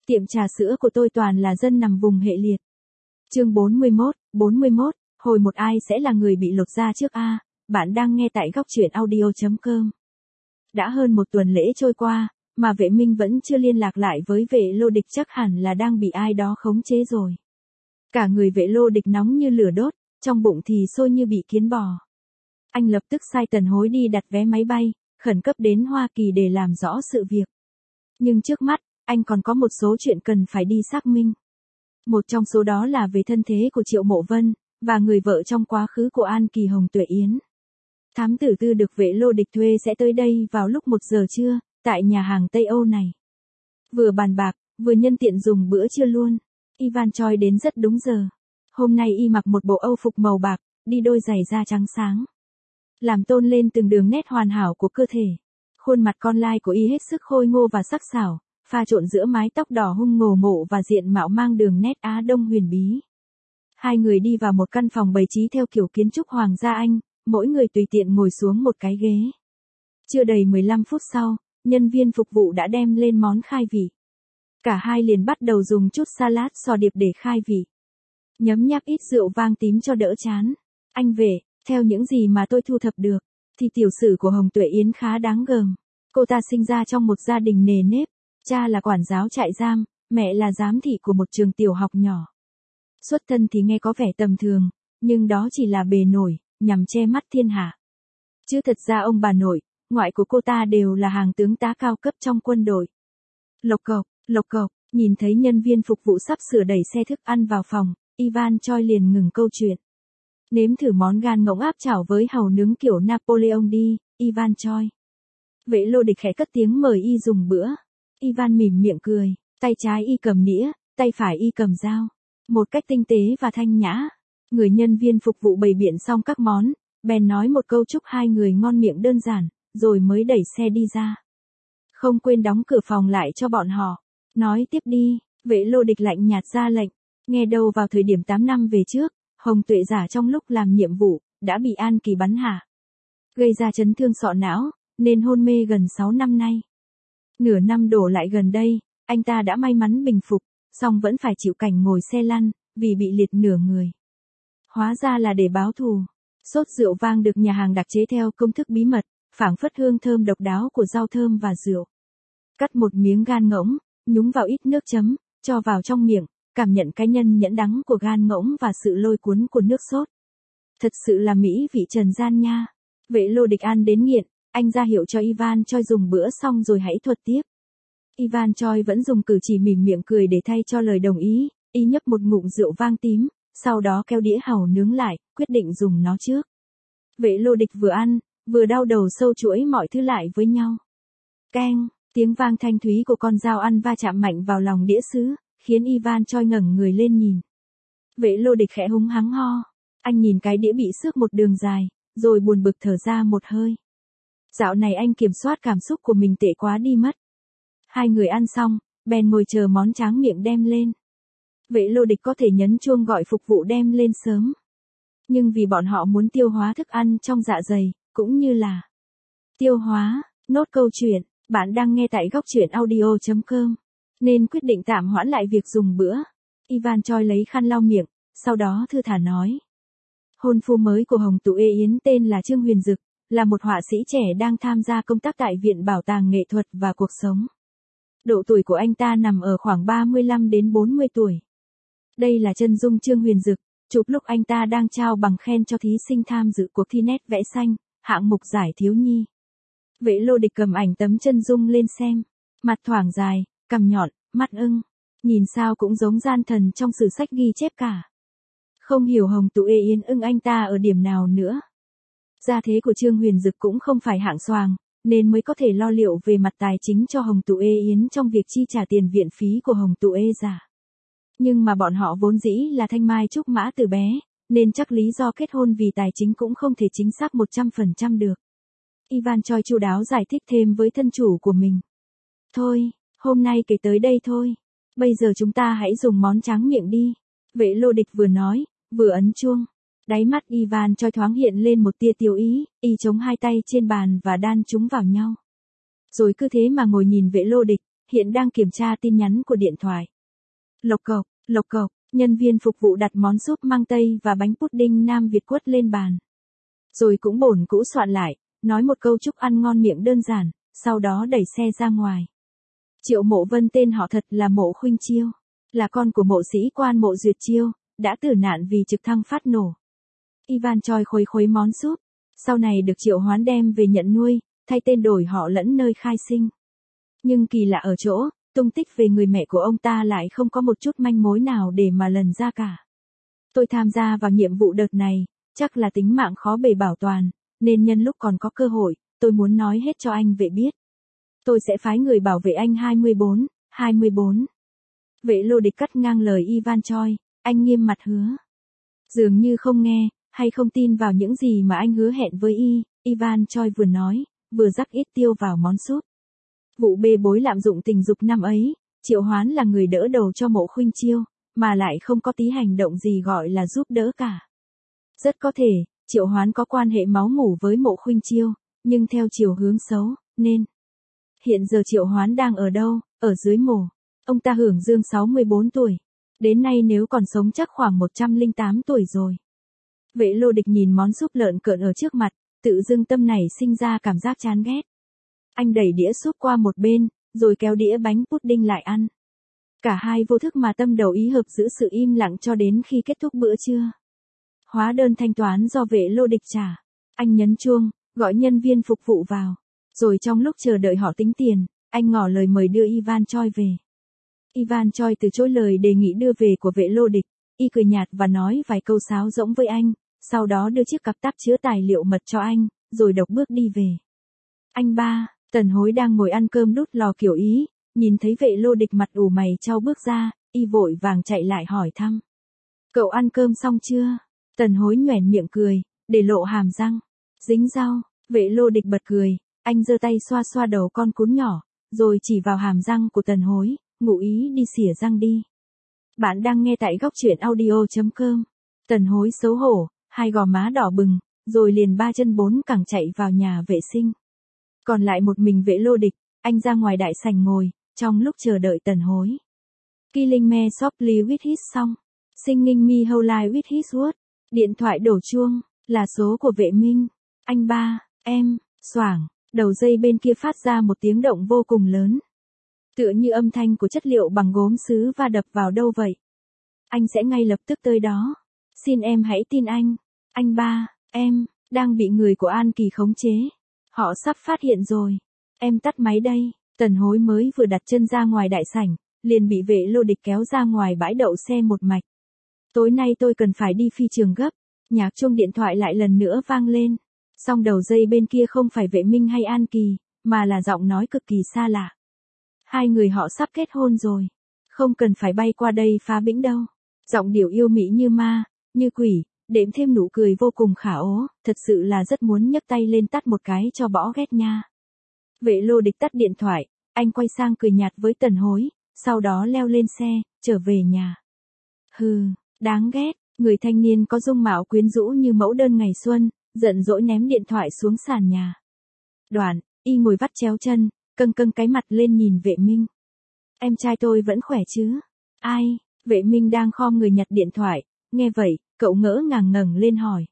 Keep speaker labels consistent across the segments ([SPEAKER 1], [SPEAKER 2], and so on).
[SPEAKER 1] Tiệm trà sữa của tôi toàn là dân nằm vùng hệ liệt. Chương 41, hồi một ai sẽ là người bị lột da trước a? Bạn đang nghe tại góc truyện audio.com. Đã hơn một tuần lễ trôi qua, mà vệ minh vẫn chưa liên lạc lại với vệ lô địch, chắc hẳn là đang bị ai đó khống chế rồi. Cả người vệ lô địch nóng như lửa đốt, trong bụng thì sôi như bị kiến bò. Anh lập tức sai Tần Hối đi đặt vé máy bay, khẩn cấp đến Hoa Kỳ để làm rõ sự việc. Nhưng trước mắt, anh còn có một số chuyện cần phải đi xác minh. Một trong số đó là về thân thế của Triệu Mộ Vân, và người vợ trong quá khứ của An Kỳ Hồng Tuệ Yến. Thám tử Tư được vệ lô địch thuê sẽ tới đây vào lúc 1 giờ trưa, tại nhà hàng Tây Âu này. Vừa bàn bạc, vừa nhân tiện dùng bữa trưa luôn. Ivan Choi đến rất đúng giờ. Hôm nay y mặc một bộ Âu phục màu bạc, đi đôi giày da trắng sáng, làm tôn lên từng đường nét hoàn hảo của cơ thể. Khuôn mặt con lai của y hết sức khôi ngô và sắc sảo, pha trộn giữa mái tóc đỏ hung ngổ mộ và diện mạo mang đường nét Á Đông huyền bí. Hai người đi vào một căn phòng bày trí theo kiểu kiến trúc Hoàng gia Anh, mỗi người tùy tiện ngồi xuống một cái ghế. Chưa đầy 15 phút sau, nhân viên phục vụ đã đem lên món khai vị. Cả hai liền bắt đầu dùng chút salad sò điệp để khai vị. Nhấm nháp ít rượu vang tím cho đỡ chán. Anh về, theo những gì mà tôi thu thập được, thì tiểu sử của Hồng Tuệ Yến khá đáng gờm. Cô ta sinh ra trong một gia đình nề nếp, cha là quản giáo trại giam, mẹ là giám thị của một trường tiểu học nhỏ. Xuất thân thì nghe có vẻ tầm thường, nhưng đó chỉ là bề nổi, nhằm che mắt thiên hạ. Chứ thật ra ông bà nội, ngoại của cô ta đều là hàng tướng tá cao cấp trong quân đội. Lộc cộc, nhìn thấy nhân viên phục vụ sắp sửa đẩy xe thức ăn vào phòng, Ivan Choi liền ngừng câu chuyện. Nếm thử món gan ngỗng áp chảo với hàu nướng kiểu Napoleon đi, Ivan Choi. Vệ lô địch khẽ cất tiếng mời y dùng bữa. Ivan mỉm miệng cười, tay trái y cầm nĩa, tay phải y cầm dao. Một cách tinh tế và thanh nhã. Người nhân viên phục vụ bày biện xong các món, bèn nói một câu chúc hai người ngon miệng đơn giản, rồi mới đẩy xe đi ra. Không quên đóng cửa phòng lại cho bọn họ. Nói tiếp đi, vệ lô địch lạnh nhạt ra lệnh. Nghe đâu vào thời điểm 8 năm về trước, Hồng Tuệ giả trong lúc làm nhiệm vụ, đã bị An Kỳ bắn hạ, gây ra chấn thương sọ não, nên hôn mê gần 6 năm nay. Nửa năm đổ lại gần đây, anh ta đã may mắn bình phục, song vẫn phải chịu cảnh ngồi xe lăn, vì bị liệt nửa người. Hóa ra là để báo thù. Sốt rượu vang được nhà hàng đặc chế theo công thức bí mật, phảng phất hương thơm độc đáo của rau thơm và rượu. Cắt một miếng gan ngỗng, nhúng vào ít nước chấm, cho vào trong miệng, cảm nhận cái nhân nhẫn đắng của gan ngỗng và sự lôi cuốn của nước sốt. Thật sự là mỹ vị trần gian nha. Vệ lô địch ăn đến nghiện, anh ra hiệu cho Ivan Choi dùng bữa xong rồi hãy thuật tiếp. Ivan Choi vẫn dùng cử chỉ mỉm miệng cười để thay cho lời đồng ý, y nhấp một ngụm rượu vang tím, sau đó kéo đĩa hàu nướng lại, quyết định dùng nó trước. Vệ lô địch vừa ăn, vừa đau đầu sâu chuỗi mọi thứ lại với nhau. Keng, tiếng vang thanh thúy của con dao ăn va chạm mạnh vào lòng đĩa sứ, khiến Ivan Choi ngẩng người lên nhìn. Vệ lô địch khẽ húng hắng ho. Anh nhìn cái đĩa bị xước một đường dài, rồi buồn bực thở ra một hơi. Dạo này anh kiểm soát cảm xúc của mình tệ quá đi mất. Hai người ăn xong, bèn ngồi chờ món tráng miệng đem lên. Vệ lô địch có thể nhấn chuông gọi phục vụ đem lên sớm. Nhưng vì bọn họ muốn tiêu hóa thức ăn trong dạ dày, cũng như là tiêu hóa, nốt câu chuyện, bạn đang nghe tại góc truyện audio.com, nên quyết định tạm hoãn lại việc dùng bữa. Ivan Choi lấy khăn lau miệng, sau đó thư thả nói. Hôn phu mới của Hồng Tuệ Yến tên là Trương Huyền Dực, là một họa sĩ trẻ đang tham gia công tác tại Viện Bảo tàng Nghệ thuật và Cuộc sống. Độ tuổi của anh ta nằm ở khoảng 35 đến 40 tuổi. Đây là chân dung Trương Huyền Dực, chụp lúc anh ta đang trao bằng khen cho thí sinh tham dự cuộc thi nét vẽ xanh, hạng mục giải thiếu nhi. Vệ lô địch cầm ảnh tấm chân dung lên xem. Mặt thoảng dài, cằm nhọn, mắt ưng. Nhìn sao cũng giống gian thần trong sử sách ghi chép cả. Không hiểu Hồng Tuệ Yến ưng anh ta ở điểm nào nữa. Gia thế của Trương Huyền Dực cũng không phải hạng xoàng, nên mới có thể lo liệu về mặt tài chính cho Hồng Tuệ Yến trong việc chi trả tiền viện phí của Hồng Tuệ giả. Nhưng mà bọn họ vốn dĩ là thanh mai trúc mã từ bé, nên chắc lý do kết hôn vì tài chính cũng không thể chính xác 100% được. Ivan Choi chu đáo giải thích thêm với thân chủ của mình. Thôi, hôm nay kể tới đây thôi. Bây giờ chúng ta hãy dùng món tráng miệng đi. Vệ lô địch vừa nói, vừa ấn chuông. Đáy mắt Ivan Choi thoáng hiện lên một tia tiêu ý, y chống hai tay trên bàn và đan chúng vào nhau. Rồi cứ thế mà ngồi nhìn vệ lô địch, hiện đang kiểm tra tin nhắn của điện thoại. Lộc cộc, nhân viên phục vụ đặt món súp mang tây và bánh pudding Nam Việt quất lên bàn. Rồi cũng bổn cũ soạn lại, nói một câu chúc ăn ngon miệng đơn giản, sau đó đẩy xe ra ngoài. Triệu Mộ Vân tên họ thật là Mộ Khuynh Chiêu, là con của mộ sĩ quan Mộ Duyệt Chiêu, đã tử nạn vì trực thăng phát nổ. Ivan Choi khuấy món súp, sau này được Triệu Hoán đem về nhận nuôi, thay tên đổi họ lẫn nơi khai sinh. Nhưng kỳ lạ ở chỗ, tung tích về người mẹ của ông ta lại không có một chút manh mối nào để mà lần ra cả. Tôi tham gia vào nhiệm vụ đợt này, chắc là tính mạng khó bề bảo toàn, nên nhân lúc còn có cơ hội, tôi muốn nói hết cho anh vệ biết. Tôi sẽ phái người bảo vệ anh 24. Vệ Lô Địch cắt ngang lời Ivan Choi, anh nghiêm mặt hứa. Dường như không nghe, hay không tin vào những gì mà anh hứa hẹn với Ivan Choi vừa nói, vừa rắc ít tiêu vào món súp. Vụ bê bối lạm dụng tình dục năm ấy, Triệu Hoán là người đỡ đầu cho Mộ Khuynh Chiêu, mà lại không có tí hành động gì gọi là giúp đỡ cả. Rất có thể, Triệu Hoán có quan hệ máu mủ với Mộ Khuynh Chiêu, nhưng theo chiều hướng xấu, nên. Hiện giờ Triệu Hoán đang ở đâu? Ở dưới mồ. Ông ta hưởng dương 64 tuổi. Đến nay nếu còn sống chắc khoảng 108 tuổi rồi. Vệ Lô Địch nhìn món súp lợn cợn ở trước mặt, tự dưng tâm này sinh ra cảm giác chán ghét. Anh đẩy đĩa súp qua một bên, rồi kéo đĩa bánh pudding lại ăn. Cả hai vô thức mà tâm đầu ý hợp giữ sự im lặng cho đến khi kết thúc bữa trưa. Hóa đơn thanh toán do Vệ Lô Địch trả. Anh nhấn chuông, gọi nhân viên phục vụ vào. Rồi trong lúc chờ đợi họ tính tiền, anh ngỏ lời mời đưa Ivan Choi về. Ivan Choi từ chối lời đề nghị đưa về của Vệ Lô Địch, y cười nhạt và nói vài câu sáo rỗng với anh, sau đó đưa chiếc cặp táp chứa tài liệu mật cho anh, rồi độc bước đi về. Anh ba, Tần Hối đang ngồi ăn cơm đút lò kiểu Ý, nhìn thấy Vệ Lô Địch mặt ủ mày chau bước ra, y vội vàng chạy lại hỏi thăm. Cậu ăn cơm xong chưa? Tần Hối nhoẻn miệng cười, để lộ hàm răng. Dính rau, Vệ Lô Địch bật cười, anh giơ tay xoa xoa đầu con cún nhỏ, rồi chỉ vào hàm răng của Tần Hối, ngụ ý đi xỉa răng đi. Bạn đang nghe tại góc truyện audio.com. Tần Hối xấu hổ, hai gò má đỏ bừng, rồi liền ba chân bốn cẳng chạy vào nhà vệ sinh. Còn lại một mình Vệ Lô Địch, anh ra ngoài đại sảnh ngồi, trong lúc chờ đợi Tần Hối. Killing me softly with his song. Singing me whole life with his word. Điện thoại đổ chuông, là số của Vệ Minh. Anh ba, em, xoảng, đầu dây bên kia phát ra một tiếng động vô cùng lớn. Tựa như âm thanh của chất liệu bằng gốm sứ va đập vào đâu vậy. Anh sẽ ngay lập tức tới đó. Xin em hãy tin anh. Anh ba, em, đang bị người của An Kỳ khống chế. Họ sắp phát hiện rồi. Em tắt máy đây. Tần Hối mới vừa đặt chân ra ngoài đại sảnh, liền bị Vệ Lô Địch kéo ra ngoài bãi đậu xe một mạch. Tối nay tôi cần phải đi phi trường gấp. Nhạc chuông điện thoại lại lần nữa vang lên. Song đầu dây bên kia không phải Vệ Minh hay An Kỳ, mà là giọng nói cực kỳ xa lạ. Hai người họ sắp kết hôn rồi. Không cần phải bay qua đây phá bĩnh đâu. Giọng điệu yêu mị như ma, như quỷ, đệm thêm nụ cười vô cùng khả ố, thật sự là rất muốn nhấc tay lên tát một cái cho bỏ ghét nha. Vệ Lô Địch tắt điện thoại, anh quay sang cười nhạt với Tần Hối, sau đó leo lên xe, trở về nhà. Hừ, đáng ghét, người thanh niên có dung mạo quyến rũ như mẫu đơn ngày xuân, giận dỗi ném điện thoại xuống sàn nhà. Đoạn, y ngồi vắt chéo chân, câng cái mặt lên nhìn Vệ Minh. Em trai tôi vẫn khỏe chứ? Ai? Vệ Minh đang khom người nhặt điện thoại, nghe vậy, cậu ngỡ ngàng ngẩng lên hỏi.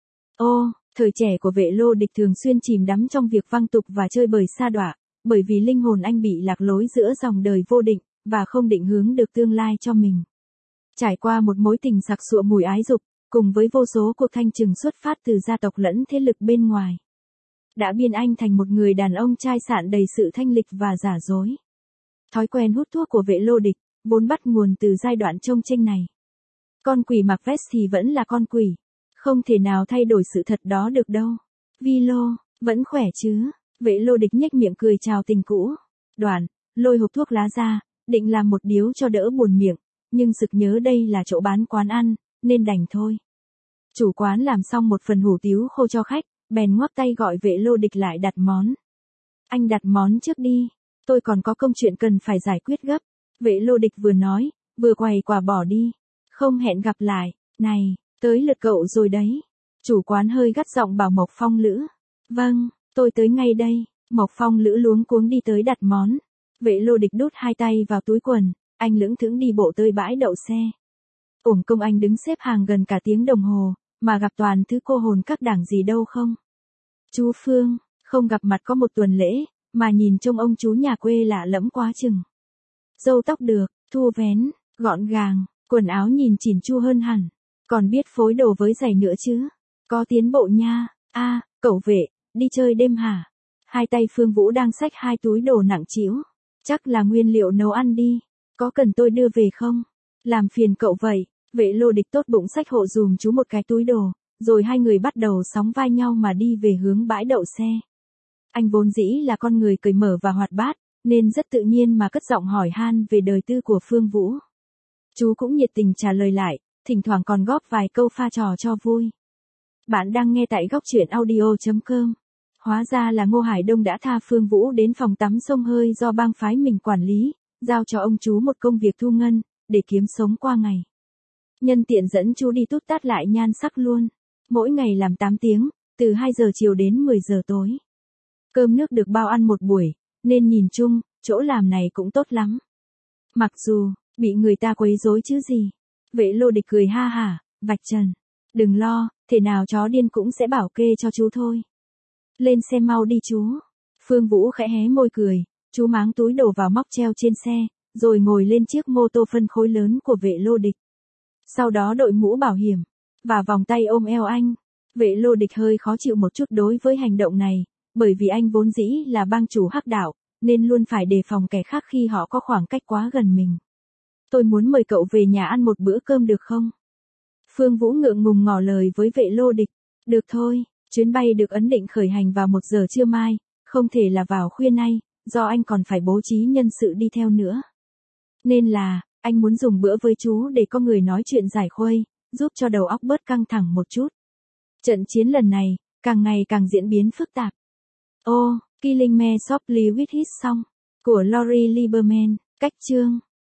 [SPEAKER 1] Ô, thời trẻ của Vệ Lô Địch thường xuyên chìm đắm trong việc văng tục và chơi bời sa đọa, bởi vì linh hồn anh bị lạc lối giữa dòng đời vô định, và không định hướng được tương lai cho mình. Trải qua một mối tình sặc sụa mùi ái dục, cùng với vô số cuộc thanh trừng xuất phát từ gia tộc lẫn thế lực bên ngoài, đã biến anh thành một người đàn ông chai sạn đầy sự thanh lịch và giả dối. Thói quen hút thuốc của Vệ Lô Địch, vốn bắt nguồn từ giai đoạn trông chênh này. Con quỷ mặc vest thì vẫn là con quỷ, không thể nào thay đổi sự thật đó được đâu. Vi Lô, vẫn khỏe chứ? Vệ Lô Địch nhếch miệng cười chào tình cũ. Đoạn, lôi hộp thuốc lá ra, định làm một điếu cho đỡ buồn miệng, nhưng sực nhớ đây là chỗ bán quán ăn, nên đành thôi. Chủ quán làm xong một phần hủ tiếu khô cho khách, bèn ngoắc tay gọi Vệ Lô Địch lại đặt món. Anh đặt món trước đi, tôi còn có công chuyện cần phải giải quyết gấp. Vệ Lô Địch vừa nói, vừa quầy quả bỏ đi. Không hẹn gặp lại, này, tới lượt cậu rồi đấy. Chủ quán hơi gắt giọng bảo Mộc Phong Lữ. Vâng, tôi tới ngay đây. Mộc Phong Lữ luống cuống đi tới đặt món. Vệ Lô Địch đút hai tay vào túi quần, anh lững thững đi bộ tới bãi đậu xe. Uổng công anh đứng xếp hàng gần cả tiếng đồng hồ, mà gặp toàn thứ cô hồn các đảng gì đâu không. Chú Phương, không gặp mặt có một tuần lễ, mà nhìn trông ông chú nhà quê lạ lẫm quá chừng. Râu tóc được, thu vén, gọn gàng, quần áo nhìn chỉn chu hơn hẳn, còn biết phối đồ với giày nữa chứ. Có tiến bộ nha. Cậu vệ, đi chơi đêm hả? Hai tay Phương Vũ đang xách hai túi đồ nặng trĩu. Chắc là nguyên liệu nấu ăn đi. Có cần tôi đưa về không? Làm phiền cậu vậy. Vệ Lô Địch tốt bụng xách hộ dùm chú một cái túi đồ, rồi hai người bắt đầu sóng vai nhau mà đi về hướng bãi đậu xe. Anh vốn dĩ là con người cởi mở và hoạt bát, nên rất tự nhiên mà cất giọng hỏi han về đời tư của Phương Vũ. Chú cũng nhiệt tình trả lời lại, thỉnh thoảng còn góp vài câu pha trò cho vui. Bạn đang nghe tại góc truyện audio.com. Hóa ra là Ngô Hải Đông đã tha Phương Vũ đến phòng tắm xông hơi do bang phái mình quản lý, giao cho ông chú một công việc thu ngân, để kiếm sống qua ngày. Nhân tiện dẫn chú đi tút tát lại nhan sắc luôn. Mỗi ngày làm 8 tiếng, từ 2 giờ chiều đến 10 giờ tối. Cơm nước được bao ăn một buổi, nên nhìn chung, chỗ làm này cũng tốt lắm. Mặc dù, bị người ta quấy rối chứ gì. Vệ Lô Địch cười ha hả, vạch trần. Đừng lo, thể nào chó điên cũng sẽ bảo kê cho chú thôi. Lên xe mau đi chú. Phương Vũ khẽ hé môi cười, chú máng túi đồ vào móc treo trên xe, rồi ngồi lên chiếc mô tô phân khối lớn của Vệ Lô Địch. Sau đó đội mũ bảo hiểm, và vòng tay ôm eo anh. Vệ Lô Địch hơi khó chịu một chút đối với hành động này, bởi vì anh vốn dĩ là bang chủ hắc đạo, nên luôn phải đề phòng kẻ khác khi họ có khoảng cách quá gần mình. Tôi muốn mời cậu về nhà ăn một bữa cơm được không? Phương Vũ ngượng ngùng ngỏ lời với Vệ Lô Địch. Được thôi, chuyến bay được ấn định khởi hành vào 1 giờ trưa mai, không thể là vào khuya nay, do anh còn phải bố trí nhân sự đi theo nữa. Nên là, anh muốn dùng bữa với chú để có người nói chuyện giải khuây, giúp cho đầu óc bớt căng thẳng một chút. Trận chiến lần này, càng ngày càng diễn biến phức tạp. Killing Me Softly with His Song, của Lori Lieberman, cách chương.